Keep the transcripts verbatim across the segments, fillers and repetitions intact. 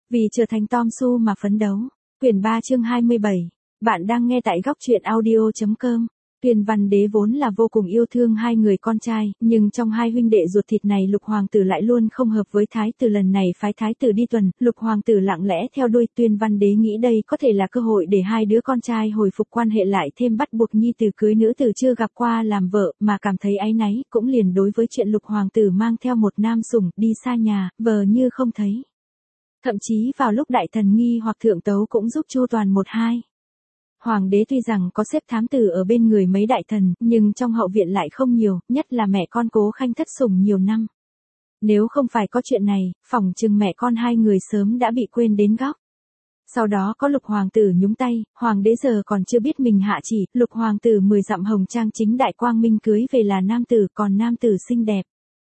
Vì trở thành Tom Su mà phấn đấu. Quyển ba chương hai mươi bảy. Bạn đang nghe tại góc truyện audio chấm com. Tuyên Văn Đế vốn là vô cùng yêu thương hai người con trai, nhưng trong hai huynh đệ ruột thịt này Lục Hoàng tử lại luôn không hợp với Thái tử. Lần này phái Thái tử đi tuần, Lục Hoàng tử lặng lẽ theo đuôi. Tuyên Văn Đế nghĩ đây có thể là cơ hội để hai đứa con trai hồi phục quan hệ lại, thêm bắt buộc nhi tử cưới nữ tử chưa gặp qua làm vợ, mà cảm thấy áy náy, cũng liền đối với chuyện Lục Hoàng tử mang theo một nam sủng đi xa nhà, vờ như không thấy. Thậm chí vào lúc đại thần nghi hoặc thượng tấu cũng giúp chu toàn một hai. Hoàng đế tuy rằng có xếp thám tử ở bên người mấy đại thần, nhưng trong hậu viện lại không nhiều, nhất là mẹ con Cố Khanh thất sủng nhiều năm. Nếu không phải có chuyện này, phỏng chừng mẹ con hai người sớm đã bị quên đến góc. Sau đó có Lục Hoàng tử nhúng tay, Hoàng đế giờ còn chưa biết mình hạ chỉ, Lục Hoàng tử mười dặm hồng trang chính đại quang minh cưới về là nam tử, còn nam tử xinh đẹp.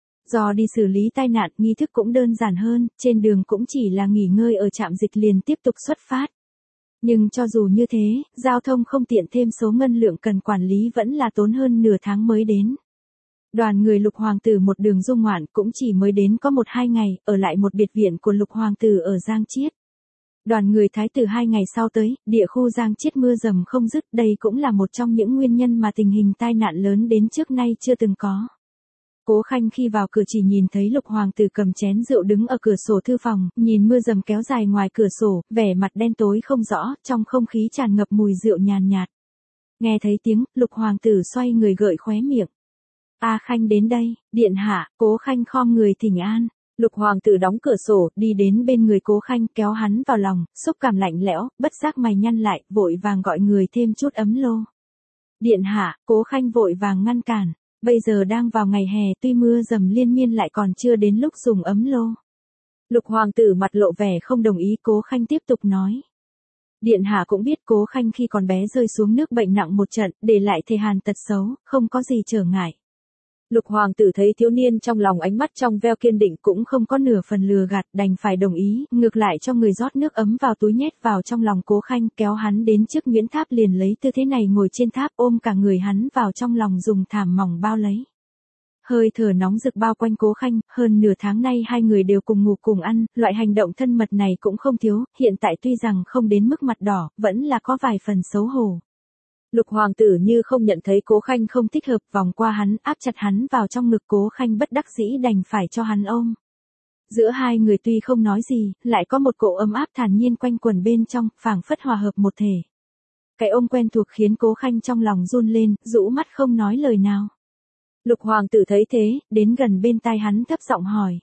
Do đi xử lý tai nạn, nghi thức cũng đơn giản hơn, trên đường cũng chỉ là nghỉ ngơi ở trạm dịch liền tiếp tục xuất phát. Nhưng cho dù như thế, giao thông không tiện, thêm số ngân lượng cần quản lý vẫn là tốn hơn nửa tháng mới đến. Đoàn người Lục Hoàng tử một đường du ngoạn cũng chỉ mới đến có một hai ngày, ở lại một biệt viện của Lục Hoàng tử ở Giang Chiết. Đoàn người Thái tử hai ngày sau tới, địa khu Giang Chiết mưa dầm không dứt, đây cũng là một trong những nguyên nhân mà tình hình tai nạn lớn đến trước nay chưa từng có. Cố Khanh khi vào cửa chỉ nhìn thấy Lục Hoàng tử cầm chén rượu đứng ở cửa sổ thư phòng, nhìn mưa dầm kéo dài ngoài cửa sổ, vẻ mặt đen tối không rõ, trong không khí tràn ngập mùi rượu nhàn nhạt. Nghe thấy tiếng, Lục Hoàng tử xoay người gợi khóe miệng. A Khanh đến đây, điện hạ. Cố Khanh khom người thỉnh an. Lục Hoàng tử đóng cửa sổ, đi đến bên người Cố Khanh, kéo hắn vào lòng, xúc cảm lạnh lẽo, bất giác mày nhăn lại, vội vàng gọi người thêm chút ấm lô. Điện hạ. Cố Khanh vội vàng ngăn cản. Bây giờ đang vào ngày hè, tuy mưa dầm liên miên lại còn chưa đến lúc dùng ấm lô. Lục Hoàng tử mặt lộ vẻ không đồng ý. Cố Khanh tiếp tục nói. Điện hạ cũng biết Cố Khanh khi còn bé rơi xuống nước bệnh nặng một trận, để lại thể hàn tật xấu, không có gì trở ngại. Lục Hoàng tử thấy thiếu niên trong lòng ánh mắt trong veo kiên định, cũng không có nửa phần lừa gạt, đành phải đồng ý, ngược lại cho người rót nước ấm vào túi nhét vào trong lòng Cố Khanh, kéo hắn đến trước Nguyễn Tháp liền lấy tư thế này ngồi trên tháp, ôm cả người hắn vào trong lòng, dùng thảm mỏng bao lấy. Hơi thở nóng rực bao quanh Cố Khanh, hơn nửa tháng nay hai người đều cùng ngủ cùng ăn, loại hành động thân mật này cũng không thiếu, hiện tại tuy rằng không đến mức mặt đỏ, vẫn là có vài phần xấu hổ. Lục Hoàng tử như không nhận thấy Cố Khanh không thích hợp, vòng qua hắn, áp chặt hắn vào trong ngực. Cố Khanh bất đắc dĩ đành phải cho hắn ôm. Giữa hai người tuy không nói gì, lại có một cỗ ấm áp thản nhiên quanh quẩn bên trong, phảng phất hòa hợp một thể. Cái ôm quen thuộc khiến Cố Khanh trong lòng run lên, rũ mắt không nói lời nào. Lục Hoàng tử thấy thế, đến gần bên tai hắn thấp giọng hỏi.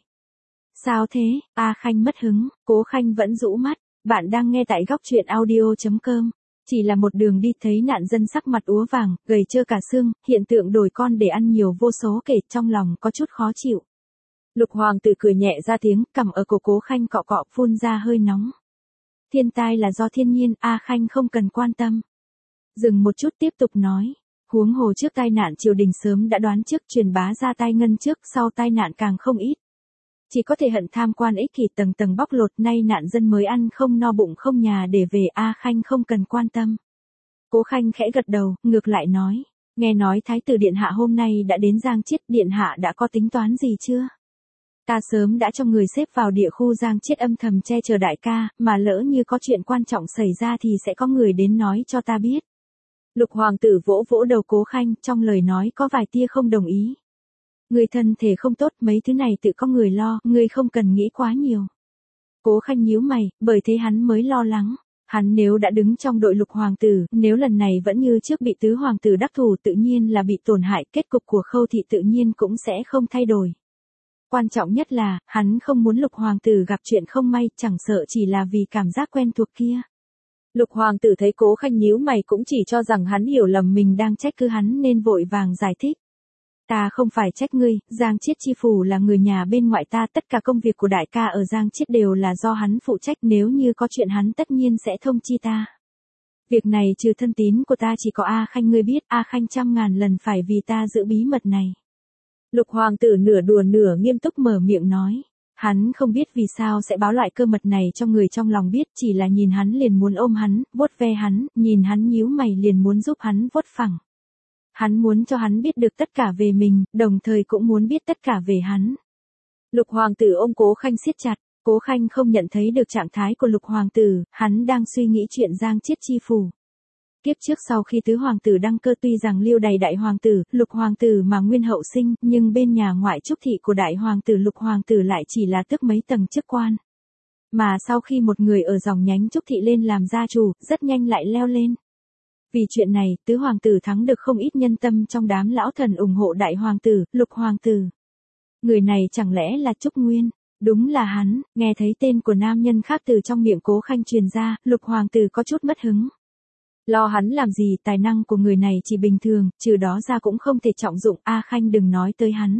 Sao thế? A Khanh mất hứng. Cố Khanh vẫn rũ mắt. Bạn đang nghe tại góc truyện audio chấm com. Chỉ là một đường đi thấy nạn dân sắc mặt úa vàng, gầy trơ cả xương, hiện tượng đổi con để ăn nhiều vô số kể, trong lòng có chút khó chịu. Lục Hoàng tử cười nhẹ ra tiếng, cầm ở cổ Cố Khanh cọ cọ, phun ra hơi nóng. Thiên tai là do thiên nhiên, A Khanh không cần quan tâm. Dừng một chút tiếp tục nói. Huống hồ trước tai nạn triều đình sớm đã đoán trước, truyền bá ra tai ngân trước, sau tai nạn càng không ít. Chỉ có thể hận tham quan ích kỷ tầng tầng bóc lột, nay nạn dân mới ăn không no bụng không nhà để về, A Khanh không cần quan tâm. Cố Khanh khẽ gật đầu, ngược lại nói. Nghe nói Thái tử điện hạ hôm nay đã đến Giang Chiết, điện hạ đã có tính toán gì chưa? Ta sớm đã cho người xếp vào địa khu Giang Chiết âm thầm che chở đại ca, mà lỡ như có chuyện quan trọng xảy ra thì sẽ có người đến nói cho ta biết. Lục Hoàng tử vỗ vỗ đầu Cố Khanh, trong lời nói có vài tia không đồng ý. Người thân thể không tốt, mấy thứ này tự có người lo, người không cần nghĩ quá nhiều. Cố Khanh nhíu mày, bởi thế hắn mới lo lắng. Hắn nếu đã đứng trong đội Lục Hoàng tử, nếu lần này vẫn như trước bị tứ hoàng tử đắc thủ, tự nhiên là bị tổn hại, kết cục của Khâu thị tự nhiên cũng sẽ không thay đổi. Quan trọng nhất là, hắn không muốn Lục Hoàng tử gặp chuyện không may, chẳng sợ chỉ là vì cảm giác quen thuộc kia. Lục Hoàng tử thấy Cố Khanh nhíu mày cũng chỉ cho rằng hắn hiểu lầm mình đang trách cứ hắn nên vội vàng giải thích. Ta không phải trách ngươi, Giang Chiết chi phủ là người nhà bên ngoại ta, tất cả công việc của đại ca ở Giang Chiết đều là do hắn phụ trách, nếu như có chuyện hắn tất nhiên sẽ thông chi ta. Việc này trừ thân tín của ta chỉ có A Khanh ngươi biết, A Khanh trăm ngàn lần phải vì ta giữ bí mật này. Lục Hoàng tử nửa đùa nửa nghiêm túc mở miệng nói. Hắn không biết vì sao sẽ báo loại cơ mật này cho người trong lòng biết, chỉ là nhìn hắn liền muốn ôm hắn, vuốt ve hắn, nhìn hắn nhíu mày liền muốn giúp hắn vuốt phẳng. Hắn muốn cho hắn biết được tất cả về mình, đồng thời cũng muốn biết tất cả về hắn. Lục Hoàng tử ôm Cố Khanh siết chặt, Cố Khanh không nhận thấy được trạng thái của lục hoàng tử, hắn đang suy nghĩ chuyện Giang Chiết chi phủ. Kiếp trước sau khi tứ hoàng tử đăng cơ tuy rằng liêu đầy đại hoàng tử, lục hoàng tử mà nguyên hậu sinh, nhưng bên nhà ngoại trúc thị của đại hoàng tử lục hoàng tử lại chỉ là tước mấy tầng chức quan. Mà sau khi một người ở dòng nhánh trúc thị lên làm gia chủ, rất nhanh lại leo lên. Vì chuyện này, tứ hoàng tử thắng được không ít nhân tâm trong đám lão thần ủng hộ đại hoàng tử, lục hoàng tử. Người này chẳng lẽ là Trúc Nguyên? Đúng là hắn. Nghe thấy tên của nam nhân khác từ trong miệng Cố Khanh truyền ra, lục hoàng tử có chút mất hứng. Lo hắn làm gì, tài năng của người này chỉ bình thường, trừ đó ra cũng không thể trọng dụng, A Khanh đừng nói tới hắn.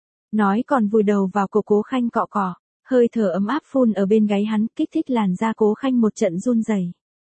Nói còn vùi đầu vào cổ Cố Khanh cọ cọ, hơi thở ấm áp phun ở bên gáy hắn, kích thích làn da Cố Khanh một trận run rẩy.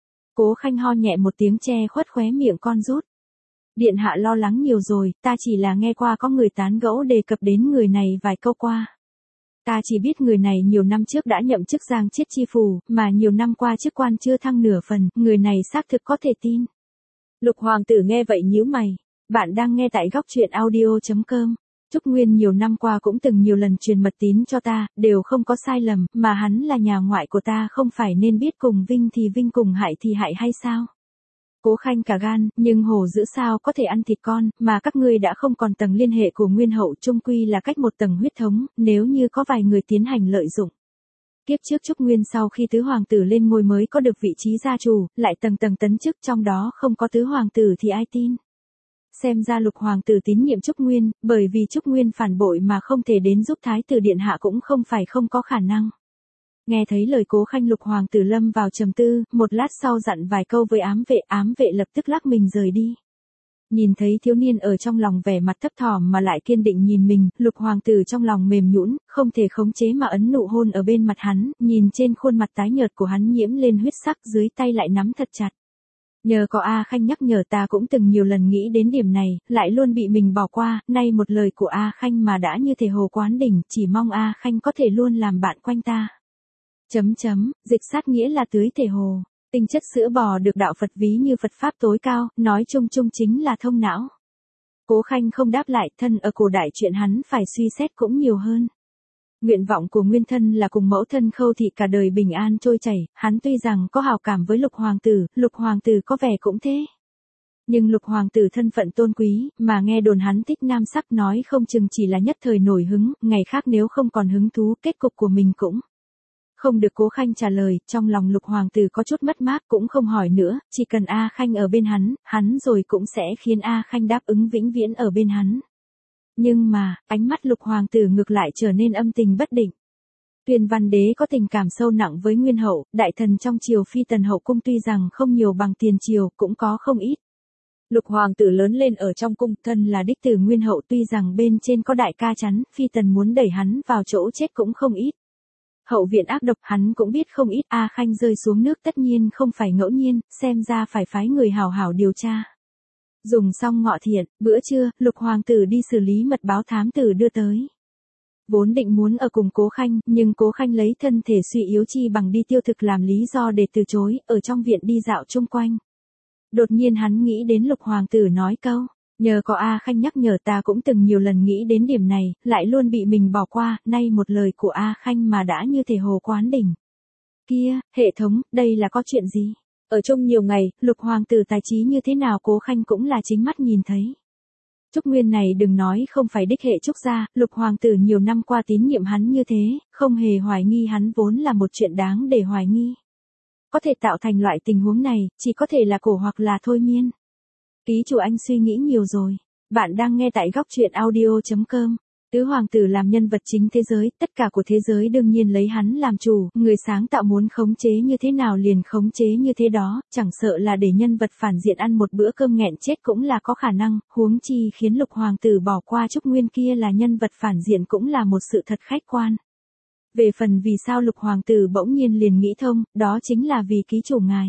Cố Khanh ho nhẹ một tiếng che khuất khóe miệng con rút. Điện hạ lo lắng nhiều rồi, ta chỉ là nghe qua có người tán gẫu đề cập đến người này vài câu qua. Ta chỉ biết người này nhiều năm trước đã nhậm chức Giang Chiết chi phủ, mà nhiều năm qua chức quan chưa thăng nửa phần, người này xác thực có thể tin. Lục hoàng tử nghe vậy nhíu mày. Bạn đang nghe tại góc truyện audio chấm com. Trúc Nguyên nhiều năm qua cũng từng nhiều lần truyền mật tín cho ta, đều không có sai lầm, mà hắn là nhà ngoại của ta không phải nên biết cùng vinh thì vinh cùng hại thì hại hay sao? Cố Khanh cả gan, nhưng hổ dữ sao có thể ăn thịt con, mà các ngươi đã không còn tầng liên hệ của nguyên hậu trung quy là cách một tầng huyết thống, nếu như có vài người tiến hành lợi dụng. Kiếp trước Trúc Nguyên sau khi tứ hoàng tử lên ngôi mới có được vị trí gia chủ, lại tầng tầng tấn chức trong đó không có tứ hoàng tử thì ai tin. Xem ra lục hoàng tử tín nhiệm Trúc Nguyên, bởi vì Trúc Nguyên phản bội mà không thể đến giúp thái tử điện hạ cũng không phải không có khả năng. Nghe thấy lời Cố Khanh lục hoàng tử lâm vào trầm tư, một lát sau dặn vài câu với ám vệ, ám vệ lập tức lắc mình rời đi. Nhìn thấy thiếu niên ở trong lòng vẻ mặt thấp thỏm mà lại kiên định nhìn mình, lục hoàng tử trong lòng mềm nhũn, không thể khống chế mà ấn nụ hôn ở bên mặt hắn, nhìn trên khuôn mặt tái nhợt của hắn nhiễm lên huyết sắc, dưới tay lại nắm thật chặt. Nhờ có A Khanh nhắc nhở ta cũng từng nhiều lần nghĩ đến điểm này, lại luôn bị mình bỏ qua, nay một lời của A Khanh mà đã như thể hồ quán đỉnh, chỉ mong A Khanh có thể luôn làm bạn quanh ta. Chấm chấm, dịch sát nghĩa là tưới thể hồ, tinh chất sữa bò được đạo Phật ví như Phật Pháp tối cao, nói chung chung chính là thông não. Cố Khanh không đáp lại, thân ở cổ đại chuyện hắn phải suy xét cũng nhiều hơn. Nguyện vọng của nguyên thân là cùng mẫu thân Khâu thị cả đời bình an trôi chảy, hắn tuy rằng có hào cảm với lục hoàng tử, lục hoàng tử có vẻ cũng thế. Nhưng lục hoàng tử thân phận tôn quý, mà nghe đồn hắn thích nam sắc nói không chừng chỉ là nhất thời nổi hứng, ngày khác nếu không còn hứng thú kết cục của mình cũng. Không được Cố Khanh trả lời, trong lòng lục hoàng tử có chút mất mát cũng không hỏi nữa, chỉ cần A Khanh ở bên hắn, hắn rồi cũng sẽ khiến A Khanh đáp ứng vĩnh viễn ở bên hắn. Nhưng mà, ánh mắt lục hoàng tử ngược lại trở nên âm tình bất định. Tuyền Văn Đế có tình cảm sâu nặng với nguyên hậu, đại thần trong triều phi tần hậu cung tuy rằng không nhiều bằng tiền triều, cũng có không ít. Lục hoàng tử lớn lên ở trong cung, thân là đích tử nguyên hậu tuy rằng bên trên có đại ca chắn, phi tần muốn đẩy hắn vào chỗ chết cũng không ít. Hậu viện ác độc hắn cũng biết không ít, A Khanh rơi xuống nước tất nhiên không phải ngẫu nhiên, xem ra phải phái người hào hảo điều tra. Dùng xong ngọ thiện, bữa trưa, lục hoàng tử đi xử lý mật báo thám tử đưa tới. Vốn định muốn ở cùng Cố Khanh, nhưng Cố Khanh lấy thân thể suy yếu chi bằng đi tiêu thực làm lý do để từ chối, ở trong viện đi dạo chung quanh. Đột nhiên hắn nghĩ đến lục hoàng tử nói câu, nhờ có A Khanh nhắc nhở ta cũng từng nhiều lần nghĩ đến điểm này, lại luôn bị mình bỏ qua, nay một lời của A Khanh mà đã như thể hồ quán đỉnh. Kia, hệ thống, đây là có chuyện gì? Ở chung nhiều ngày, lục hoàng tử tài trí như thế nào Cố Khanh cũng là chính mắt nhìn thấy. Trúc Nguyên này đừng nói không phải đích hệ Trúc gia, lục hoàng tử nhiều năm qua tín nhiệm hắn như thế, không hề hoài nghi hắn vốn là một chuyện đáng để hoài nghi. Có thể tạo thành loại tình huống này, chỉ có thể là cổ hoặc là thôi miên. Ký chủ anh suy nghĩ nhiều rồi. Bạn đang nghe tại góc truyện audio chấm com. Tứ hoàng tử làm nhân vật chính thế giới, tất cả của thế giới đương nhiên lấy hắn làm chủ, người sáng tạo muốn khống chế như thế nào liền khống chế như thế đó, chẳng sợ là để nhân vật phản diện ăn một bữa cơm nghẹn chết cũng là có khả năng, huống chi khiến lục hoàng tử bỏ qua Trúc Nguyên kia là nhân vật phản diện cũng là một sự thật khách quan. Về phần vì sao lục hoàng tử bỗng nhiên liền nghĩ thông, đó chính là vì ký chủ ngài.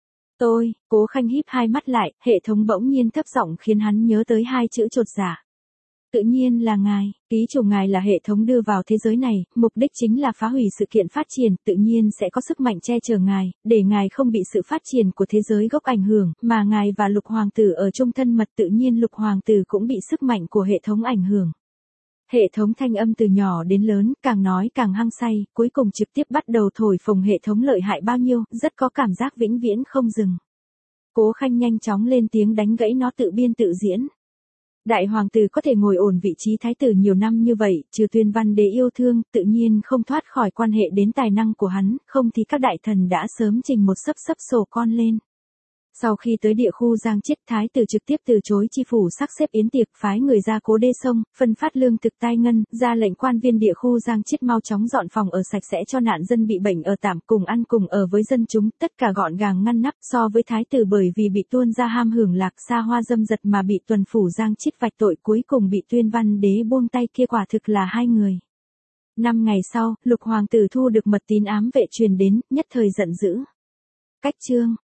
Tôi, Cố Khanh híp hai mắt lại, hệ thống bỗng nhiên thấp giọng khiến hắn nhớ tới hai chữ chột dạ. Tự nhiên là ngài, ký chủ ngài là hệ thống đưa vào thế giới này, mục đích chính là phá hủy sự kiện phát triển, tự nhiên sẽ có sức mạnh che chở ngài, để ngài không bị sự phát triển của thế giới gốc ảnh hưởng, mà ngài và lục hoàng tử ở chung thân mật tự nhiên lục hoàng tử cũng bị sức mạnh của hệ thống ảnh hưởng. Hệ thống thanh âm từ nhỏ đến lớn, càng nói càng hăng say, cuối cùng trực tiếp bắt đầu thổi phồng hệ thống lợi hại bao nhiêu, rất có cảm giác vĩnh viễn không dừng. Cố Khanh nhanh chóng lên tiếng đánh gãy nó tự biên tự diễn. Đại hoàng tử có thể ngồi ổn vị trí thái tử nhiều năm như vậy, trừ Tuyên Văn Đế yêu thương, tự nhiên không thoát khỏi quan hệ đến tài năng của hắn, không thì các đại thần đã sớm trình một sấp sấp sổ con lên. Sau khi tới địa khu Giang Chiết, thái tử trực tiếp từ chối chi phủ sắp xếp yến tiệc, phái người ra cố đê sông, phân phát lương thực tai ngân, ra lệnh quan viên địa khu Giang Chiết mau chóng dọn phòng ở sạch sẽ cho nạn dân bị bệnh ở tạm, cùng ăn cùng ở với dân chúng, tất cả gọn gàng ngăn nắp. So với thái tử bởi vì bị tuôn ra ham hưởng lạc xa hoa dâm dật mà bị tuần phủ Giang Chiết vạch tội, cuối cùng bị Tuyên Văn Đế buông tay kia, quả thực là hai người. Năm ngày sau, Lục hoàng tử thu được mật tín ám vệ truyền đến, nhất thời giận dữ. Cách chương